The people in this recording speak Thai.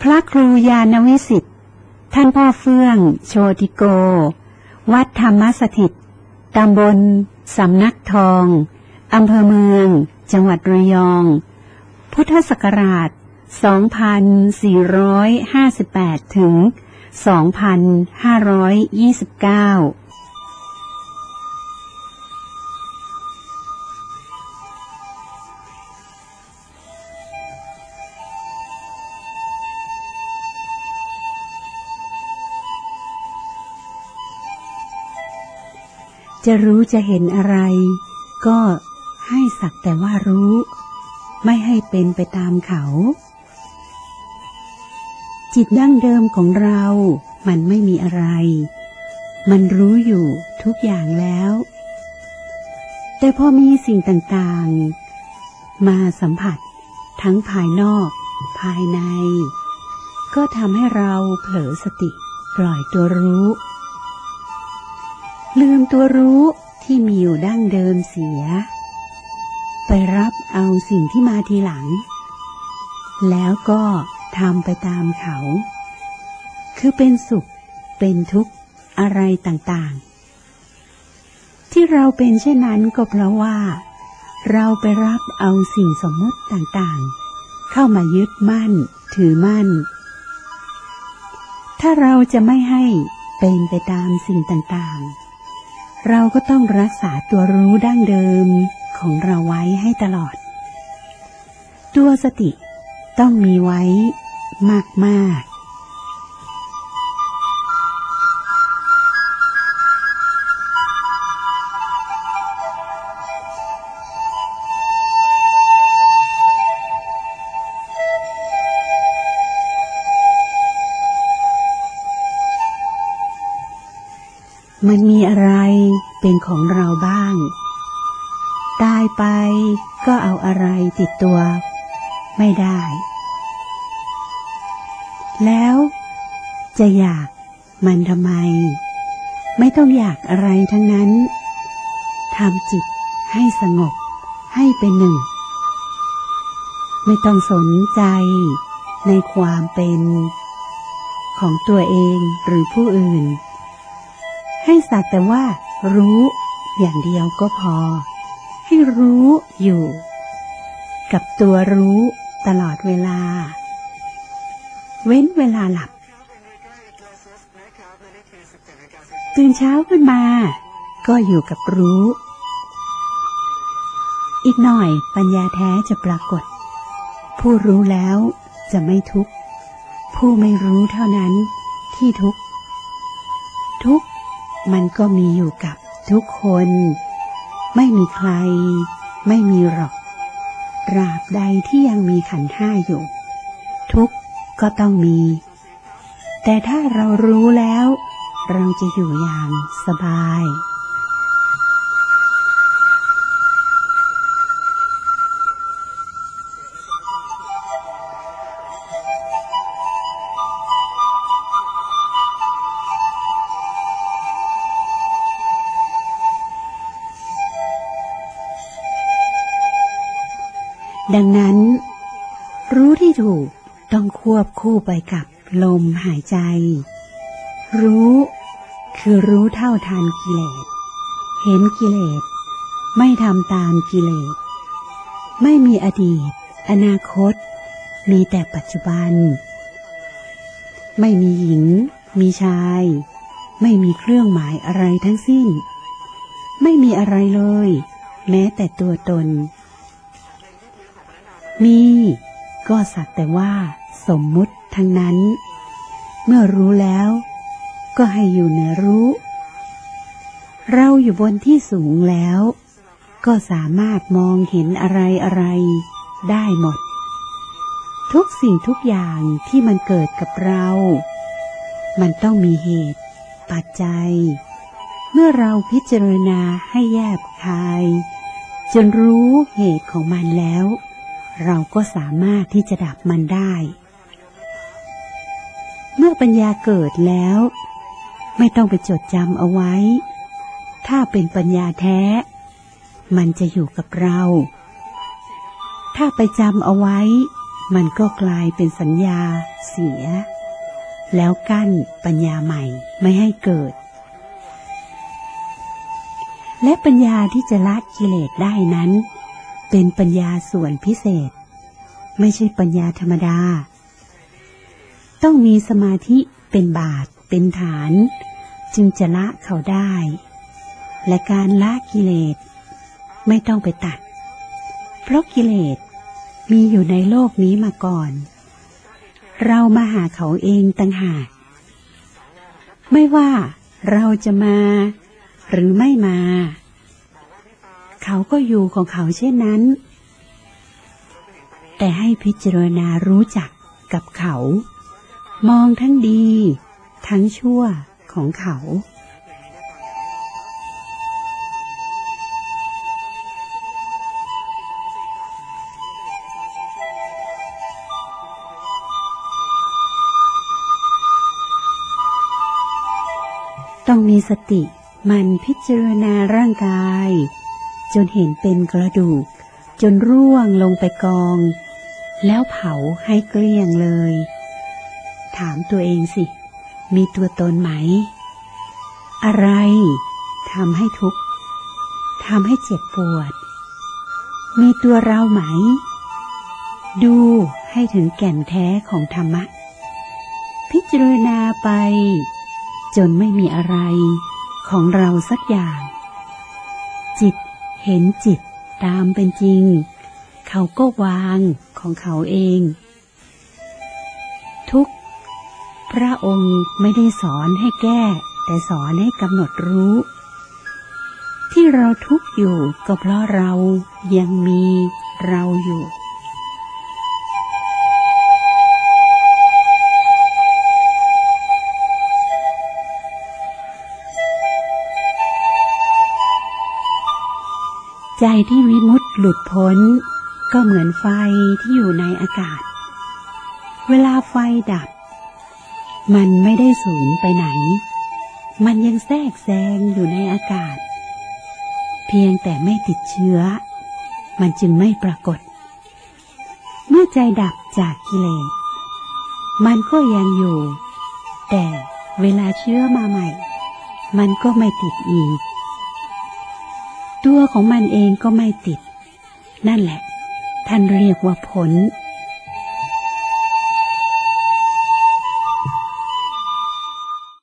ระครูญาณวิสิทธิ์ท่านพ่อเฟื่องโชติโกวัดธรรมสถิตตำบลสำนักทองอำเภอเมืองจังหวัดระยองพุทธศักราช 2458 ถึง 2529จะรู้จะเห็นอะไรก็ให้สักแต่ว่ารู้ไม่ให้เป็นไปตามเขาจิตดั้งเดิมของเรามันไม่มีอะไรมันรู้อยู่ทุกอย่างแล้วแต่พอมีสิ่งต่างๆมาสัมผัสทั้งภายนอกภายในก็ทำให้เราเผลอสติปล่อยตัวรู้ลืมตัวรู้ที่มีอยู่ดั้งเดิมเสียไปรับเอาสิ่งที่มาทีหลังแล้วก็ทำไปตามเขาคือเป็นสุขเป็นทุกข์อะไรต่างๆที่เราเป็นเช่นนั้นก็เพราะว่าเราไปรับเอาสิ่งสมมติต่างๆเข้ามายึดมั่นถือมั่นถ้าเราจะไม่ให้เป็นไปตามสิ่งต่างๆเราก็ต้องรักษาตัวรู้ดั้งเดิมของเราไว้ให้ตลอดตัวสติต้องมีไว้มากๆมันมีอะไรเป็นของเราบ้างตายไปก็เอาอะไรติดตัวไม่ได้แล้วจะอยากมันทำไมไม่ต้องอยากอะไรทั้งนั้นทำจิตให้สงบให้เป็นหนึ่งไม่ต้องสนใจในความเป็นของตัวเองหรือผู้อื่นให้สักแต่ว่ารู้อย่างเดียวก็พอให้รู้อยู่กับตัวรู้ตลอดเวลาเว้นเวลาหลับตื่นเช้าขึ้นมาก็อยู่กับรู้อีกหน่อยปัญญาแท้จะปรากฏผู้รู้แล้วจะไม่ทุกข์ผู้ไม่รู้เท่านั้นที่ทุกข์มันก็มีอยู่กับทุกคนไม่มีใครไม่มีหรอกตราบใดที่ยังมีขันธ์ห้าอยู่ทุกข์ก็ต้องมีแต่ถ้าเรารู้แล้วเราจะอยู่อย่างสบายดังนั้นรู้ที่ถูกต้องควบคู่ไปกับลมหายใจรู้คือรู้เท่าทันกิเลสเห็นกิเลสไม่ทำตามกิเลสไม่มีอดีตอนาคตมีแต่ปัจจุบันไม่มีหญิงมีชายไม่มีเครื่องหมายอะไรทั้งสิ้นไม่มีอะไรเลยแม้แต่ตัวตนมีก็สักแต่ว่าสมมุติทั้งนั้นเมื่อรู้แล้วก็ให้อยู่เหนือรู้เราอยู่บนที่สูงแล้วก็สามารถมองเห็นอะไรได้หมดทุกสิ่งทุกอย่างที่มันเกิดกับเรามันต้องมีเหตุปัจจัยเมื่อเราพิจารณาให้แยบคายจนรู้เหตุของมันแล้วเราก็สามารถที่จะดับมันได้เมื่อปัญญาเกิดแล้วไม่ต้องไปจดจำเอาไว้ถ้าเป็นปัญญาแท้มันจะอยู่กับเราถ้าไปจำเอาไว้มันก็กลายเป็นสัญญาเสียแล้วกั้นปัญญาใหม่ไม่ให้เกิดและปัญญาที่จะละกิเลสได้นั้นเป็นปัญญาส่วนพิเศษไม่ใช่ปัญญาธรรมดาต้องมีสมาธิเป็นบาทเป็นฐานจึงจะละเขาได้และการละกิเลสไม่ต้องไปตัดเพราะกิเลสมีอยู่ในโลกนี้มาก่อนเรามาหาเขาเองต่างหากไม่ว่าเราจะมาหรือไม่มาเขาก็อยู่ของเขาเช่นนั้นแต่ให้พิจารณารู้จักกับเขามองทั้งดีทั้งชั่วของเขาต้องมีสติมันพิจารณาร่างกายจนเห็นเป็นกระดูกจนร่วงลงไปกองแล้วเผาให้เกลี้ยงเลยถามตัวเองสิมีตัวตนไหมอะไรทำให้ทุกข์ทำให้เจ็บปวดมีตัวเราไหมดูให้ถึงแก่นแท้ของธรรมะพิจารณาไปจนไม่มีอะไรของเราสักอย่างจิตเห็นจิตตามเป็นจริงเขาก็วางของเขาเองทุกพระองค์ไม่ได้สอนให้แก้แต่สอนให้กำหนดรู้ที่เราทุกข์อยู่ก็เพราะเรายังมีเราอยู่ใจที่วิมุตติหลุดพ้นก็เหมือนไฟที่อยู่ในอากาศเวลาไฟดับมันไม่ได้สูญไปไหนมันยังแทรกแซงอยู่ในอากาศเพียงแต่ไม่ติดเชื้อมันจึงไม่ปรากฏเมื่อใจดับจากกิเลสมันก็ยังอยู่แต่เวลาเชื้อมาใหม่มันก็ไม่ติดอีกตัวของมันเองก็ไม่ติดนั่นแหละท่านเรียกว่าพ้น